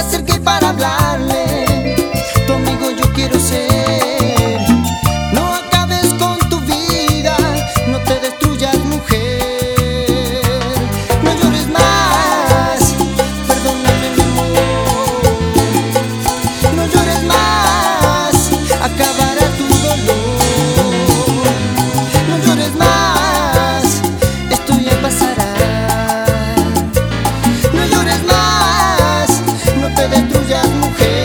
acerqué para hablarle. Tu amigo yo quiero ser. No acabes con tu vida, no te destruyas, mujer. No llores más, perdóname mi amor. No llores más, acabará tu dolor. No llores más, esto ya pasará. No llores más, no te destruyas, mujer.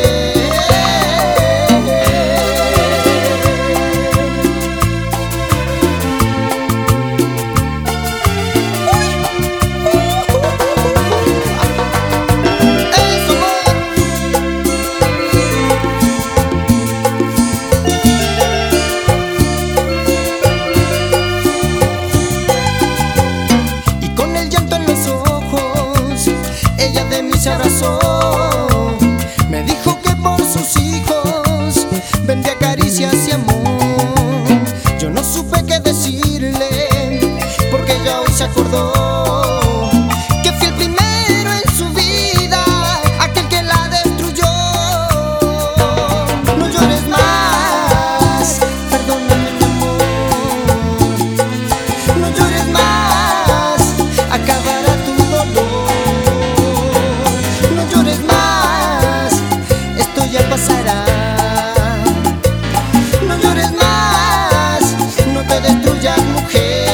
Ella de mí se abrazó, me dijo que por sus hijos vendía caricias y amor. Yo no supe qué decirle, porque ella hoy se acordó que fui el primero en su vida, aquel que la destruyó. No llores más, perdóname mi amor. No llores más, acabará tu dolor. No llores más, esto ya pasará. No llores más, no te destruyas, mujer.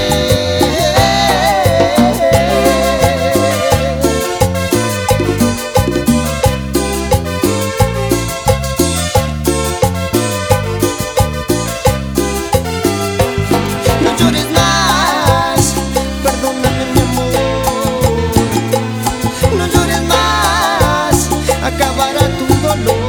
No llores más, perdóname mi amor. No llores más, acabará tu dolor.